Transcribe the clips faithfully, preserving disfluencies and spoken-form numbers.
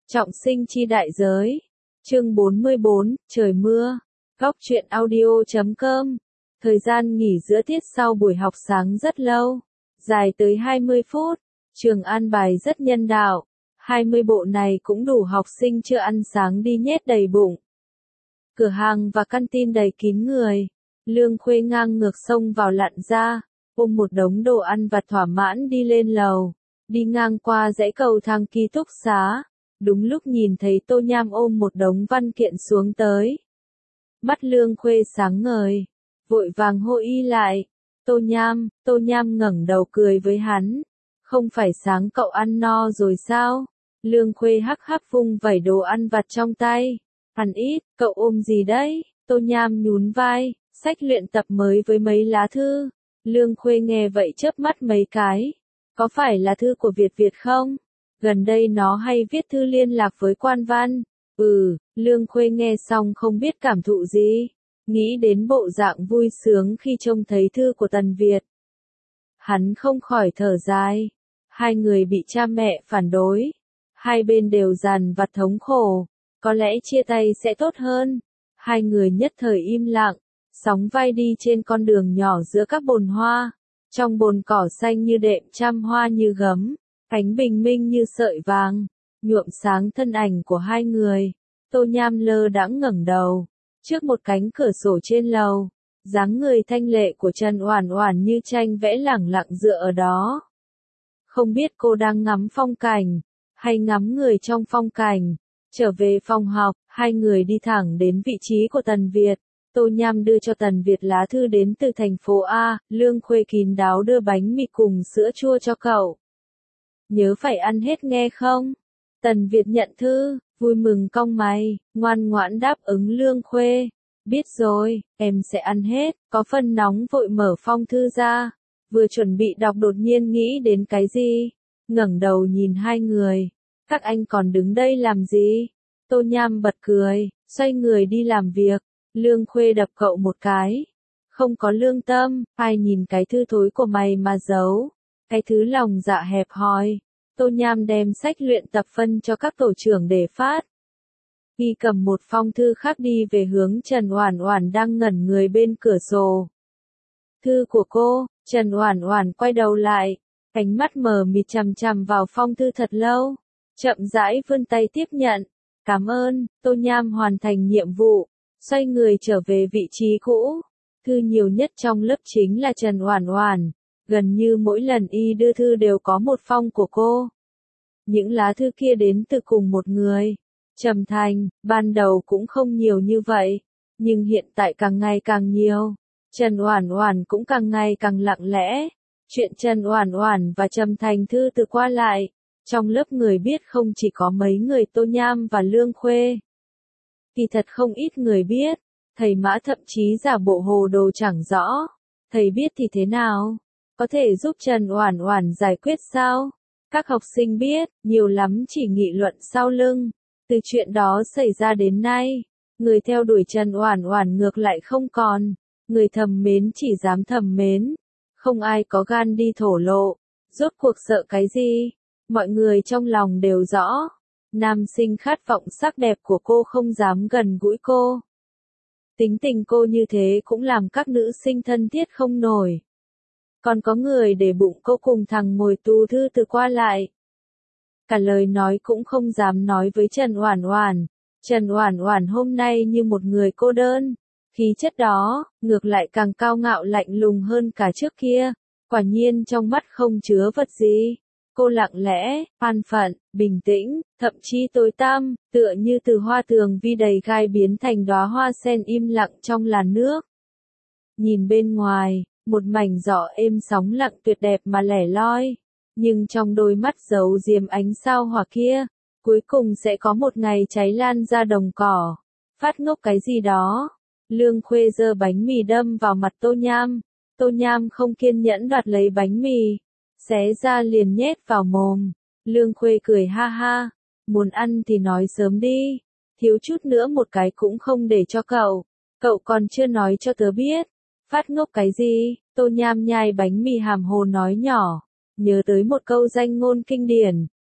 Trọng sinh chi đại giới. Chương bốn mươi bốn, trời mưa. Góc truyện audio chấm com. Thời gian nghỉ giữa tiết sau buổi học sáng rất lâu, dài tới hai mươi phút. Trường an bài rất nhân đạo. hai mươi bộ này cũng đủ học sinh chưa ăn sáng đi nhét đầy bụng. Cửa hàng và căn tin đầy kín người. Lương Khuê ngang ngược xông vào lặn ra, ôm một đống đồ ăn vặt thỏa mãn đi lên lầu. Đi ngang qua dãy cầu thang ký túc xá, đúng lúc nhìn thấy Tô Nham ôm một đống văn kiện xuống tới. Mắt Lương Khuê sáng ngời, vội vàng hô y lại. Tô Nham, Tô Nham ngẩng đầu cười với hắn. Không phải sáng cậu ăn no rồi sao? Lương Khuê hắc hắc vung vẩy đồ ăn vặt trong tay. Ăn ít, cậu ôm gì đấy? Tô Nham nhún vai, sách luyện tập mới với mấy lá thư. Lương Khuê nghe vậy chớp mắt mấy cái. Có phải là thư của Việt Việt không? Gần đây nó hay viết thư liên lạc với quan văn. Ừ, Lương Khuê nghe xong không biết cảm thụ gì. Nghĩ đến bộ dạng vui sướng khi trông thấy thư của Tần Việt. Hắn không khỏi thở dài. Hai người bị cha mẹ phản đối. Hai bên đều dằn vặt thống khổ. Có lẽ chia tay sẽ tốt hơn. Hai người nhất thời im lặng, sóng vai đi trên con đường nhỏ giữa các bồn hoa. Trong bồn cỏ xanh như đệm trăm hoa như gấm, ánh bình minh như sợi vàng, nhuộm sáng thân ảnh của hai người. Tô Nham lơ đãng ngẩng đầu, trước một cánh cửa sổ trên lầu, dáng người thanh lệ của Trần Oản Oản như tranh vẽ lẳng lặng dựa ở đó. Không biết cô đang ngắm phong cảnh, hay ngắm người trong phong cảnh. Trở về phòng học, hai người đi thẳng đến vị trí của Tần Việt. Tô Nham đưa cho Tần Việt lá thư đến từ thành phố A, Lương Khuê kín đáo đưa bánh mì cùng sữa chua cho cậu. Nhớ phải ăn hết nghe không? Tần Việt nhận thư, vui mừng cong mày, ngoan ngoãn đáp ứng Lương Khuê. Biết rồi, em sẽ ăn hết. Có phần nóng vội mở phong thư ra. Vừa chuẩn bị đọc đột nhiên nghĩ đến cái gì. Ngẩng đầu nhìn hai người. Các anh còn đứng đây làm gì? Tô Nham bật cười, xoay người đi làm việc. Lương Khuê đập cậu một cái. Không có lương tâm, ai nhìn cái thư thối của mày mà giấu. Cái thứ lòng dạ hẹp hòi. Tô Nham đem sách luyện tập phân cho các tổ trưởng để phát. Y cầm một phong thư khác đi về hướng Trần Oản Oản đang ngẩn người bên cửa sổ. Thư của cô. Trần Oản Oản quay đầu lại, ánh mắt mờ mịt chằm chằm vào phong thư thật lâu. Chậm rãi vươn tay tiếp nhận. Cảm ơn. Tô Nham hoàn thành nhiệm vụ, xoay người trở về vị trí cũ. Thư nhiều nhất trong lớp chính là Trần Oản Oản. Gần như mỗi lần y đưa thư đều có một phong của cô. Những lá thư kia đến từ cùng một người. Trầm Thành, ban đầu cũng không nhiều như vậy, nhưng hiện tại càng ngày càng nhiều. Trần Oản Oản cũng càng ngày càng lặng lẽ. Chuyện Trần Oản Oản và Trầm Thành thư từ qua lại, trong lớp người biết không chỉ có mấy người Tô Nham và Lương Khuê. Kỳ thật không ít người biết, thầy Mã thậm chí giả bộ hồ đồ chẳng rõ. Thầy biết thì thế nào? Có thể giúp Trần Oản Oản giải quyết sao? Các học sinh biết, nhiều lắm chỉ nghị luận sau lưng. Từ chuyện đó xảy ra đến nay, người theo đuổi Trần Oản Oản ngược lại không còn. Người thầm mến chỉ dám thầm mến. Không ai có gan đi thổ lộ. Rốt cuộc sợ cái gì? Mọi người trong lòng đều rõ. Nam sinh khát vọng sắc đẹp của cô không dám gần gũi cô. Tính tình cô như thế cũng làm các nữ sinh thân thiết không nổi. Còn có người để bụng cô cùng thằng ngồi tù thư từ qua lại. Cả lời nói cũng không dám nói với Trần Oản Oản. Trần Oản Oản hôm nay như một người cô đơn. Khí chất đó, ngược lại càng cao ngạo lạnh lùng hơn cả trước kia. Quả nhiên trong mắt không chứa vật gì. Cô lặng lẽ, an phận, bình tĩnh, thậm chí tối tăm, tựa như từ hoa tường vi đầy gai biến thành đóa hoa sen im lặng trong làn nước. Nhìn bên ngoài, một mảnh gió êm sóng lặng tuyệt đẹp mà lẻ loi. Nhưng trong đôi mắt giấu diếm ánh sao hỏa kia, cuối cùng sẽ có một ngày cháy lan ra đồng cỏ. Phát ngốc cái gì đó. Lương Khuê giơ bánh mì đâm vào mặt Tô Nham. Tô Nham không kiên nhẫn đoạt lấy bánh mì, xé ra liền nhét vào mồm. Lương Khuê cười ha ha. Muốn ăn thì nói sớm đi. Thiếu chút nữa một cái cũng không để cho cậu. Cậu còn chưa nói cho tớ biết. Phát ngốc cái gì? Tô Nham nhai bánh mì hàm hồ nói nhỏ. Nhớ tới một câu danh ngôn kinh điển.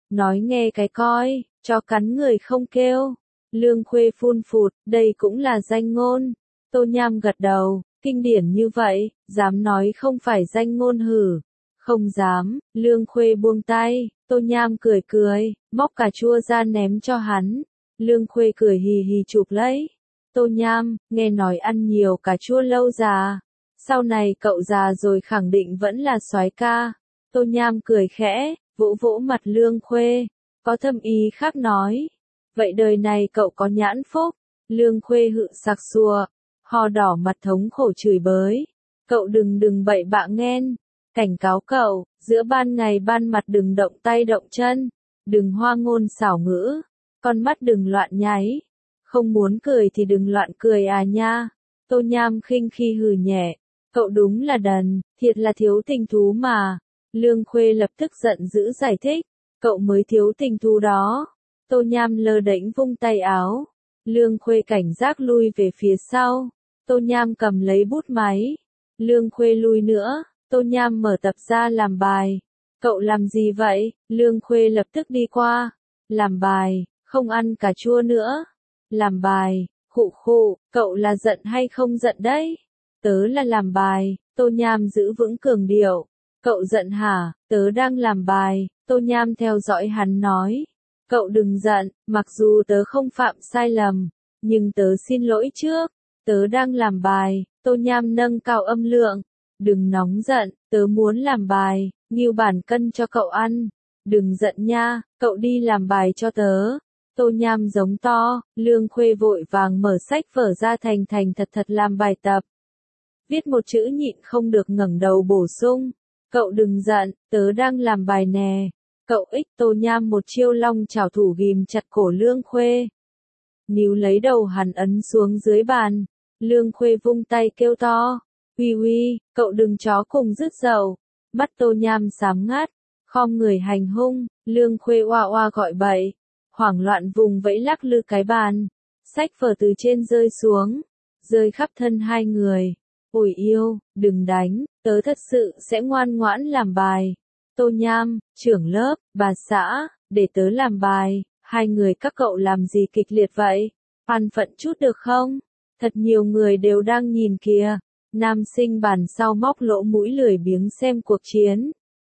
Nói nghe cái coi, chó cắn người không kêu. Lương Khuê phun phụt, đây cũng là danh ngôn. Tô Nham gật đầu, kinh điển như vậy, dám nói không phải danh ngôn hử. Không dám, Lương Khuê buông tay, Tô Nham cười cười, móc cà chua ra ném cho hắn. Lương Khuê cười hì hì chụp lấy. Tô Nham, nghe nói ăn nhiều cà chua lâu già. Sau này cậu già rồi khẳng định vẫn là soái ca. Tô Nham cười khẽ, vỗ vỗ mặt Lương Khuê, có thâm ý khác nói. Vậy đời này cậu có nhãn phúc. Lương Khuê hự sặc sùa, ho đỏ mặt thống khổ chửi bới. Cậu đừng đừng bậy bạ nghen. Cảnh cáo cậu, giữa ban ngày ban mặt đừng động tay động chân. Đừng hoa ngôn xảo ngữ. Con mắt đừng loạn nháy. Không muốn cười thì đừng loạn cười à nha. Tô Nham khinh khi hừ nhẹ. Cậu đúng là đần, thiệt là thiếu tình thú mà. Lương Khuê lập tức giận dữ giải thích. Cậu mới thiếu tình thú đó. Tô Nham lơ đễnh vung tay áo. Lương Khuê cảnh giác lui về phía sau. Tô Nham cầm lấy bút máy. Lương Khuê lui nữa. Tô Nham mở tập ra làm bài. Cậu làm gì vậy? Lương Khuê lập tức đi qua. Làm bài, không ăn cà chua nữa. Làm bài, khụ khụ, cậu là giận hay không giận đấy? Tớ là làm bài, Tô Nham giữ vững cường điệu. Cậu giận hả? Tớ đang làm bài, Tô Nham theo dõi hắn nói. Cậu đừng giận, mặc dù tớ không phạm sai lầm, nhưng tớ xin lỗi trước. Tớ đang làm bài, Tô Nham nâng cao âm lượng. Đừng nóng giận, tớ muốn làm bài, nghiêu bản cân cho cậu ăn. Đừng giận nha, cậu đi làm bài cho tớ. Tô Nham giống to, Lương Khuê vội vàng mở sách vở ra thành thành thật thật làm bài tập. Viết một chữ nhịn không được ngẩng đầu bổ sung. Cậu đừng giận, tớ đang làm bài nè. Cậu ích. Tô Nham một chiêu long chảo thủ ghim chặt cổ Lương Khuê. Níu lấy đầu hắn ấn xuống dưới bàn. Lương Khuê vung tay kêu to. Uy uy, cậu đừng chó cùng rứt dầu. Mắt Tô Nham xám ngắt, khom người hành hung. Lương Khuê oa oa gọi bậy. Hoảng loạn vùng vẫy lắc lư cái bàn. Sách vở từ trên rơi xuống. Rơi khắp thân hai người. Ôi yêu, đừng đánh, tớ thật sự sẽ ngoan ngoãn làm bài. Tô Nham, trưởng lớp, bà xã, để tớ làm bài. Hai người các cậu làm gì kịch liệt vậy? An phận chút được không? Thật nhiều người đều đang nhìn kìa. Nam sinh bàn sau móc lỗ mũi lười biếng xem cuộc chiến.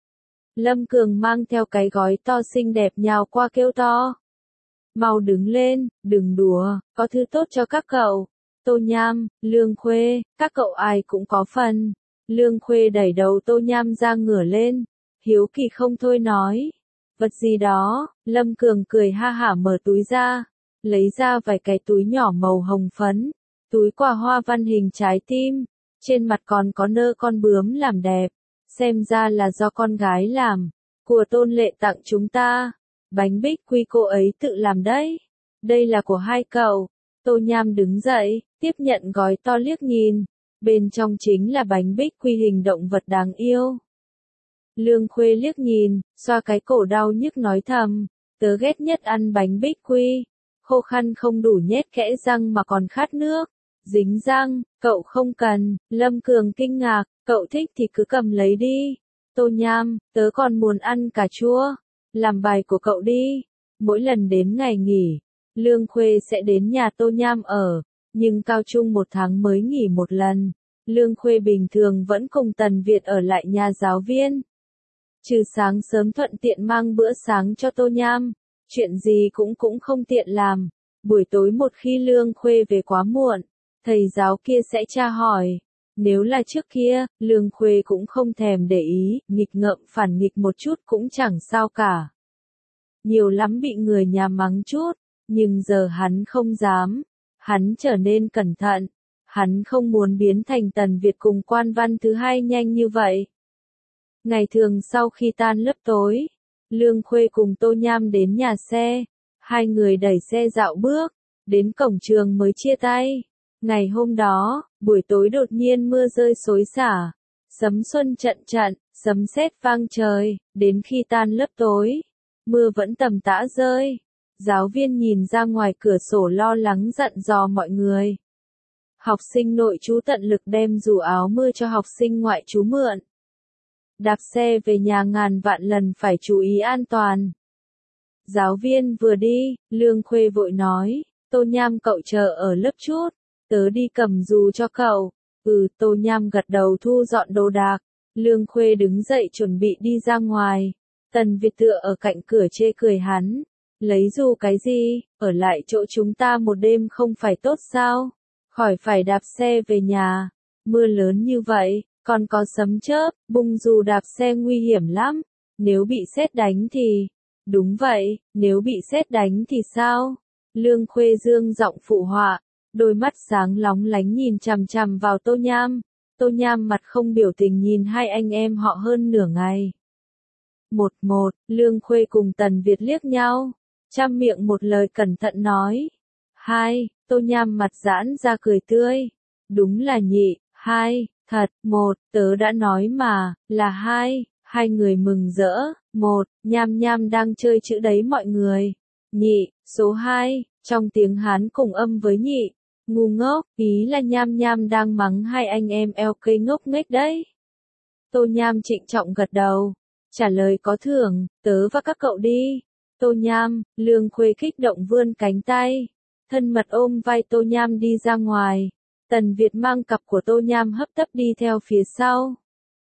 Lâm Cường mang theo cái gói to xinh đẹp nhào qua kêu to. Mau đứng lên, đừng đùa, có thứ tốt cho các cậu. Tô Nham, Lương Khuê, các cậu ai cũng có phần. Lương Khuê đẩy đầu Tô Nham ra ngửa lên. Hiếu kỳ không thôi nói. Vật gì đó? Lâm Cường cười ha hả mở túi ra. Lấy ra vài cái túi nhỏ màu hồng phấn. Túi quà hoa văn hình trái tim. Trên mặt còn có nơ con bướm làm đẹp. Xem ra là do con gái làm. Của Tôn Lệ tặng chúng ta. Bánh bích quy cô ấy tự làm đấy. Đây là của hai cậu. Tô Nham đứng dậy, tiếp nhận gói to liếc nhìn. Bên trong chính là bánh bích quy hình động vật đáng yêu. Lương Khuê liếc nhìn, xoa cái cổ đau nhức nói thầm. Tớ ghét nhất ăn bánh bích quy. Khô khăn không đủ nhét kẽ răng mà còn khát nước. Dính răng, cậu không cần. Lâm Cường kinh ngạc, cậu thích thì cứ cầm lấy đi. Tô Nham, tớ còn muốn ăn cà chua. Làm bài của cậu đi. Mỗi lần đến ngày nghỉ, Lương Khuê sẽ đến nhà Tô Nham ở, nhưng cao trung một tháng mới nghỉ một lần. Lương Khuê bình thường vẫn cùng Tần Việt ở lại nhà giáo viên. Trừ sáng sớm thuận tiện mang bữa sáng cho Tô Nham, chuyện gì cũng cũng không tiện làm. Buổi tối một khi Lương Khuê về quá muộn, thầy giáo kia sẽ tra hỏi. Nếu là trước kia, Lương Khuê cũng không thèm để ý, nghịch ngợm phản nghịch một chút cũng chẳng sao cả. Nhiều lắm bị người nhà mắng chút, nhưng giờ hắn không dám. Hắn trở nên cẩn thận. Hắn không muốn biến thành Tần Việt cùng Quan Văn thứ hai nhanh như vậy. Ngày thường sau khi tan lớp tối, Lương Khuê cùng Tô Nham đến nhà xe. Hai người đẩy xe dạo bước, đến cổng trường mới chia tay. Ngày hôm đó, buổi tối đột nhiên mưa rơi xối xả. Sấm xuân trận trận, sấm sét vang trời, đến khi tan lớp tối. Mưa vẫn tầm tã rơi. Giáo viên nhìn ra ngoài cửa sổ lo lắng dặn dò mọi người. Học sinh nội trú tận lực đem dù áo mưa cho học sinh ngoại trú mượn. Đạp xe về nhà ngàn vạn lần phải chú ý an toàn. Giáo viên vừa đi, Lương Khuê vội nói, Tô Nham cậu chờ ở lớp chút, tớ đi cầm dù cho cậu. Ừ, Tô Nham gật đầu thu dọn đồ đạc. Lương Khuê đứng dậy chuẩn bị đi ra ngoài. Tần Việt tựa ở cạnh cửa chê cười hắn. Lấy dù cái gì, ở lại chỗ chúng ta một đêm không phải tốt sao? Khỏi phải đạp xe về nhà. Mưa lớn như vậy, còn có sấm chớp, bung dù đạp xe nguy hiểm lắm. Nếu bị sét đánh thì... Đúng vậy, nếu bị sét đánh thì sao? Lương Khuê dương giọng phụ họa, đôi mắt sáng lóng lánh nhìn chằm chằm vào Tô Nham. Tô Nham mặt không biểu tình nhìn hai anh em họ hơn nửa ngày. Một một, Lương Khuê cùng Tần Việt liếc nhau, chăm miệng một lời cẩn thận nói. Hai, Tô Nham mặt giãn ra cười tươi. Đúng là nhị, hai, thật, một, tớ đã nói mà, là hai. Hai người mừng rỡ, một, Nham Nham đang chơi chữ đấy mọi người. Nhị, số hai, trong tiếng Hán cùng âm với nhị. Ngu ngốc, ý là Nham Nham đang mắng hai anh em eo cây ngốc nghếch đấy. Tô Nham trịnh trọng gật đầu, trả lời có thưởng, tớ và các cậu đi. Tô Nham, Lương Khuê kích động vươn cánh tay, thân mật ôm vai Tô Nham đi ra ngoài. Tần Việt mang cặp của Tô Nham hấp tấp đi theo phía sau.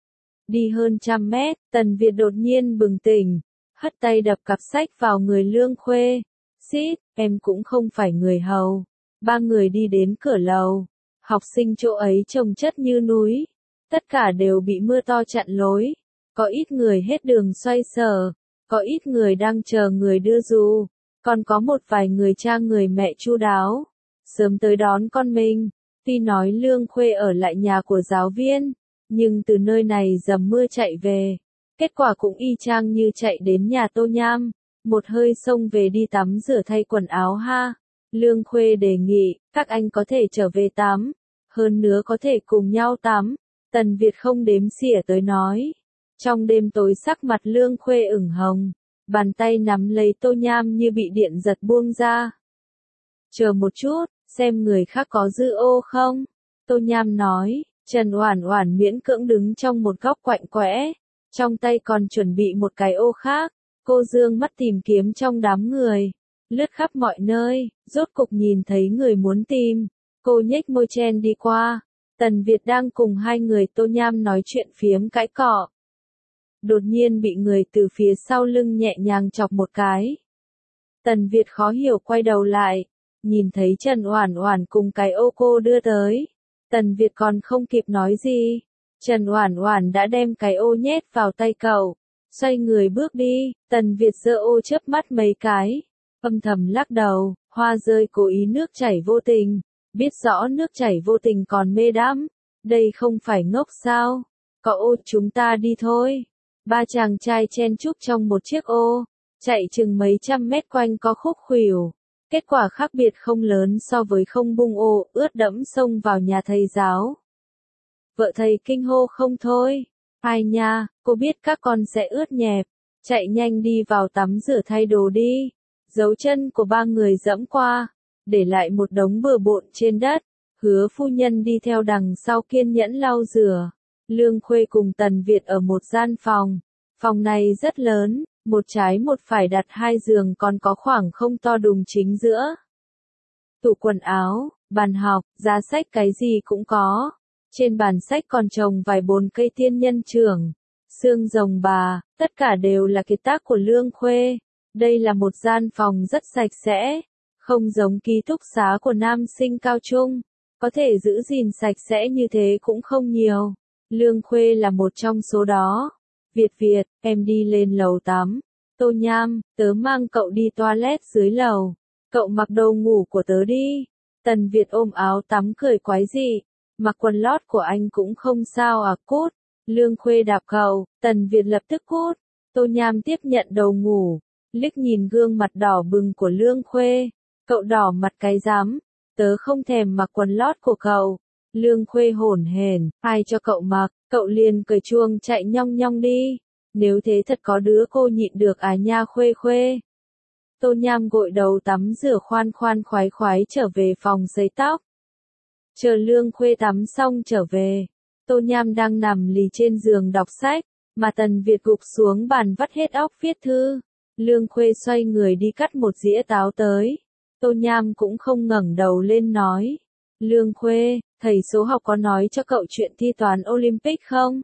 Đi hơn trăm mét, Tần Việt đột nhiên bừng tỉnh, hất tay đập cặp sách vào người Lương Khuê. Xít, em cũng không phải người hầu. Ba người đi đến cửa lầu. Học sinh chỗ ấy trông chất như núi. Tất cả đều bị mưa to chặn lối. Có ít người hết đường xoay sở. Có ít người đang chờ người đưa dù. Còn có một vài người cha người mẹ chu đáo. Sớm tới đón con mình. Tuy nói Lương Khuê ở lại nhà của giáo viên. Nhưng từ nơi này dầm mưa chạy về. Kết quả cũng y chang như chạy đến nhà Tô Nham. Một hơi xông về đi tắm rửa thay quần áo ha. Lương Khuê đề nghị, các anh có thể trở về tắm. Hơn nữa có thể cùng nhau tắm. Tần Việt không đếm xỉa tới nói. Trong đêm tối sắc mặt Lương Khuê ửng hồng. Bàn tay nắm lấy Tô Nham như bị điện giật buông ra. Chờ một chút, xem người khác có dư ô không? Tô Nham nói. Trần Oản Oản miễn cưỡng đứng trong một góc quạnh quẽ. Trong tay còn chuẩn bị một cái ô khác. Cô dương mắt tìm kiếm trong đám người. Lướt khắp mọi nơi, rốt cục nhìn thấy người muốn tìm. Cô nhếch môi chen đi qua. Tần Việt đang cùng hai người Tô Nham nói chuyện phiếm cãi cọ. Đột nhiên bị người từ phía sau lưng nhẹ nhàng chọc một cái. Tần Việt khó hiểu quay đầu lại. Nhìn thấy Trần Oản Oản cùng cái ô cô đưa tới. Tần Việt còn không kịp nói gì. Trần Oản Oản đã đem cái ô nhét vào tay cậu. Xoay người bước đi, Tần Việt giơ ô chớp mắt mấy cái. Âm thầm lắc đầu, hoa rơi cố ý nước chảy vô tình. Biết rõ nước chảy vô tình còn mê đắm. Đây không phải ngốc sao? Có ô chúng ta đi thôi. Ba chàng trai chen chúc trong một chiếc ô. Chạy chừng mấy trăm mét quanh có khúc khuỷu. Kết quả khác biệt không lớn so với không bung ô, ướt đẫm xông vào nhà thầy giáo. Vợ thầy kinh hô không thôi. Ai nha, cô biết các con sẽ ướt nhẹp. Chạy nhanh đi vào tắm rửa thay đồ đi. Dấu chân của ba người dẫm qua, để lại một đống bừa bộn trên đất. Hứa phu nhân đi theo đằng sau kiên nhẫn lau rửa. Lương Khuê cùng Tần Việt ở một gian phòng. Phòng này rất lớn, một trái một phải đặt hai giường còn có khoảng không to đùng chính giữa. Tủ quần áo, bàn học, giá sách cái gì cũng có. Trên bàn sách còn trồng vài bốn cây tiên nhân trưởng, xương rồng bà, tất cả đều là kiệt tác của Lương Khuê. Đây là một gian phòng rất sạch sẽ, không giống ký túc xá của nam sinh cao trung. Có thể giữ gìn sạch sẽ như thế cũng không nhiều. Lương Khuê là một trong số đó. Việt Việt, em đi lên lầu tắm. Tô Nham, tớ mang cậu đi toilet dưới lầu. Cậu mặc đồ ngủ của tớ đi. Tần Việt ôm áo tắm cười quái dị. Mặc quần lót của anh cũng không sao à cút. Lương Khuê đạp cậu, Tần Việt lập tức cút. Tô Nham tiếp nhận đồ ngủ. Liếc nhìn gương mặt đỏ bừng của Lương Khuê. Cậu đỏ mặt cái rắm. Tớ không thèm mặc quần lót của cậu. Lương Khuê hổn hển, ai cho cậu mặc, cậu liền cởi chuông chạy nhong nhong đi. Nếu thế thật có đứa cô nhịn được à nha Khuê Khuê. Tô Nham gội đầu tắm rửa khoan khoan khoái khoái trở về phòng sấy tóc. Chờ Lương Khuê tắm xong trở về, Tô Nham đang nằm lì trên giường đọc sách, mà Tần Việt gục xuống bàn vắt hết óc viết thư. Lương Khuê xoay người đi cắt một dĩa táo tới. Tô Nham cũng không ngẩng đầu lên nói. Lương Khuê, thầy số học có nói cho cậu chuyện thi toán Olympic không?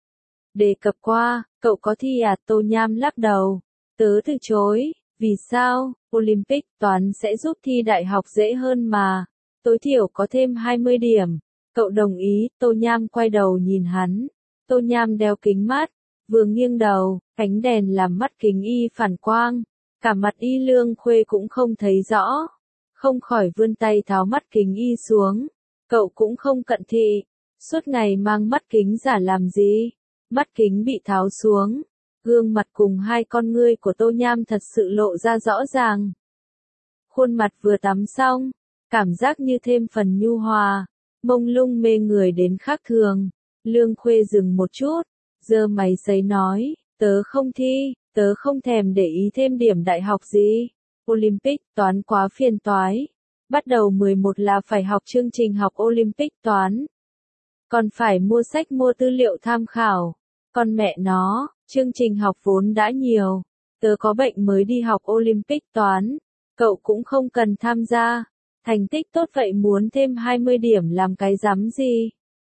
Đề cập qua, cậu có thi à? Tô Nham lắc đầu. Tớ từ chối. Vì sao? Olympic toán sẽ giúp thi đại học dễ hơn mà. Tối thiểu có thêm hai mươi điểm. Cậu đồng ý. Tô Nham quay đầu nhìn hắn. Tô Nham đeo kính mát. Vừa nghiêng đầu, ánh đèn làm mắt kính y phản quang. Cả mặt y Lương Khuê cũng không thấy rõ. Không khỏi vươn tay tháo mắt kính y xuống. Cậu cũng không cận thị. Suốt ngày mang mắt kính giả làm gì? Mắt kính bị tháo xuống. Gương mặt cùng hai con ngươi của Tô Nham thật sự lộ ra rõ ràng. Khuôn mặt vừa tắm xong, cảm giác như thêm phần nhu hòa, mông lung mê người đến khác thường. Lương Khuê dừng một chút, giơ máy sấy nói, tớ không thi, tớ không thèm để ý thêm điểm đại học gì. Olympic toán quá phiền toái. Bắt đầu mười một là phải học chương trình học Olympic toán. Còn phải mua sách mua tư liệu tham khảo. Con mẹ nó, chương trình học vốn đã nhiều. Tớ có bệnh mới đi học Olympic toán. Cậu cũng không cần tham gia. Thành tích tốt vậy muốn thêm hai mươi điểm làm cái rắm gì?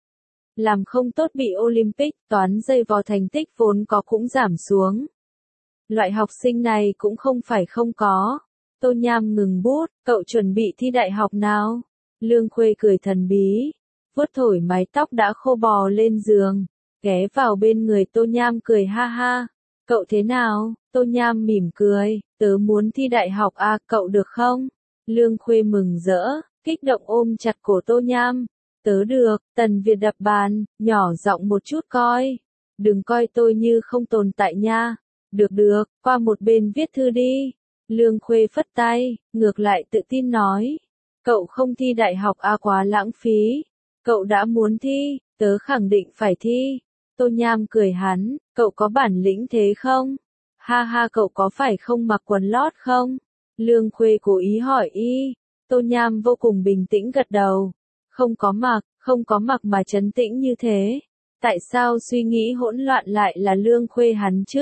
Làm không tốt bị Olympic toán dây vào thành tích vốn có cũng giảm xuống. Loại học sinh này cũng không phải không có. Tô Nham ngừng bút, cậu chuẩn bị thi đại học nào? Lương Khuê cười thần bí, vuốt thổi mái tóc đã khô bò lên giường, ghé vào bên người Tô Nham cười ha ha. Cậu thế nào? Tô Nham mỉm cười, tớ muốn thi đại học à, cậu được không? Lương Khuê mừng rỡ, kích động ôm chặt cổ Tô Nham. Tớ được. Tần Việt đập bàn, nhỏ giọng một chút coi. Đừng coi tôi như không tồn tại nha. Được được, qua một bên viết thư đi. Lương Khuê phất tay, ngược lại tự tin nói. Cậu không thi đại học à, quá lãng phí. Cậu đã muốn thi, tớ khẳng định phải thi. Tô Nham cười hắn, cậu có bản lĩnh thế không? Ha ha, cậu có phải không mặc quần lót không? Lương Khuê cố ý hỏi y. Tô Nham vô cùng bình tĩnh gật đầu. Không có mặc, không có mặc mà trấn tĩnh như thế. Tại sao suy nghĩ hỗn loạn lại là Lương Khuê hắn chứ?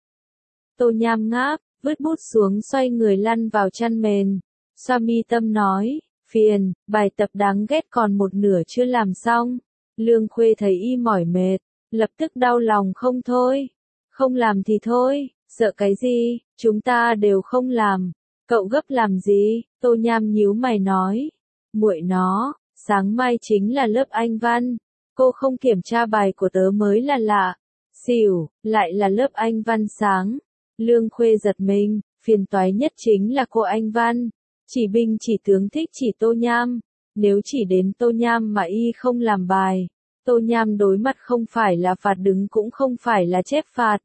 Tô Nham ngáp, vứt bút xuống xoay người lăn vào chăn mền. Xoa mi tâm nói, phiền, bài tập đáng ghét còn một nửa chưa làm xong. Lương Khuê thấy y mỏi mệt, lập tức đau lòng không thôi. Không làm thì thôi, sợ cái gì, chúng ta đều không làm. Cậu gấp làm gì? Tô Nham nhíu mày nói. Muội nó, sáng mai chính là lớp Anh văn. Cô không kiểm tra bài của tớ mới là lạ. Xỉu, lại là lớp Anh văn sáng. Lương Khuê giật mình, phiền toái nhất chính là cô Anh văn. Chỉ binh chỉ tướng thích chỉ Tô Nham. Nếu chỉ đến Tô Nham mà y không làm bài, Tô Nham đối mặt không phải là phạt đứng cũng không phải là chép phạt,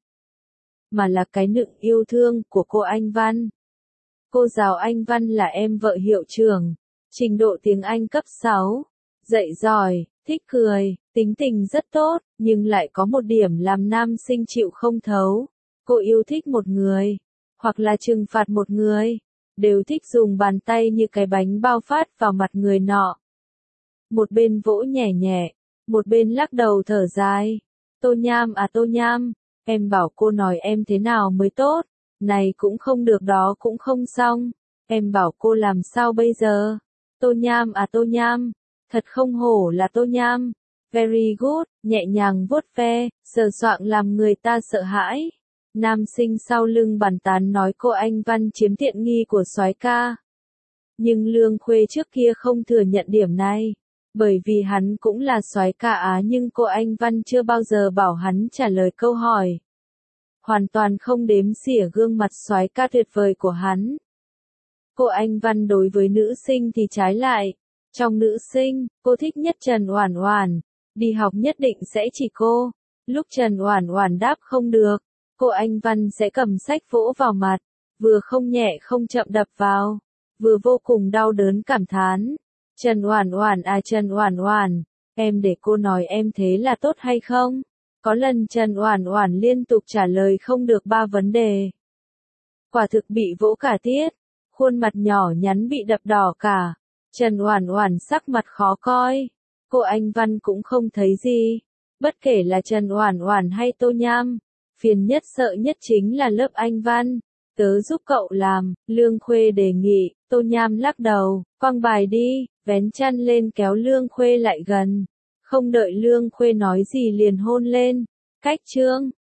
mà là cái nựng yêu thương của cô Anh văn. Cô giáo Anh văn là em vợ hiệu trưởng, trình độ tiếng Anh cấp sáu, dạy giỏi, thích cười, tính tình rất tốt, nhưng lại có một điểm làm nam sinh chịu không thấu. Cô yêu thích một người, hoặc là trừng phạt một người, đều thích dùng bàn tay như cái bánh bao phát vào mặt người nọ. Một bên vỗ nhẹ nhẹ, một bên lắc đầu thở dài. Tô Nham à Tô Nham, em bảo cô nói em thế nào mới tốt, này cũng không được đó cũng không xong, em bảo cô làm sao bây giờ? Tô Nham à Tô Nham, thật không hổ là Tô Nham. Very good, nhẹ nhàng vuốt ve, sờ soạng làm người ta sợ hãi. Nam sinh sau lưng bàn tán nói cô Anh văn chiếm tiện nghi của soái ca. Nhưng Lương Khuê trước kia không thừa nhận điểm này, bởi vì hắn cũng là soái ca á, nhưng cô Anh văn chưa bao giờ bảo hắn trả lời câu hỏi. Hoàn toàn không đếm xỉa gương mặt soái ca tuyệt vời của hắn. Cô Anh văn đối với nữ sinh thì trái lại. Trong nữ sinh, cô thích nhất Trần Oản Oản. Đi học nhất định sẽ chỉ cô. Lúc Trần Oản Oản đáp không được, cô Anh văn sẽ cầm sách vỗ vào mặt, vừa không nhẹ không chậm đập vào, vừa vô cùng đau đớn cảm thán. Trần Oản Oản à Trần Oản Oản, em để cô nói em thế là tốt hay không? Có lần Trần Oản Oản liên tục trả lời không được ba vấn đề. Quả thực bị vỗ cả tiết, khuôn mặt nhỏ nhắn bị đập đỏ cả. Trần Oản Oản sắc mặt khó coi. Cô Anh văn cũng không thấy gì. Bất kể là Trần Oản Oản hay Tô Nham, phiền nhất sợ nhất chính là lớp Anh văn. tớ giúp cậu làm, Lương Khuê đề nghị. Tô Nham lắc đầu, quăng bài đi, vén chăn lên kéo Lương Khuê lại gần. Không đợi Lương Khuê nói gì liền hôn lên. Cách chương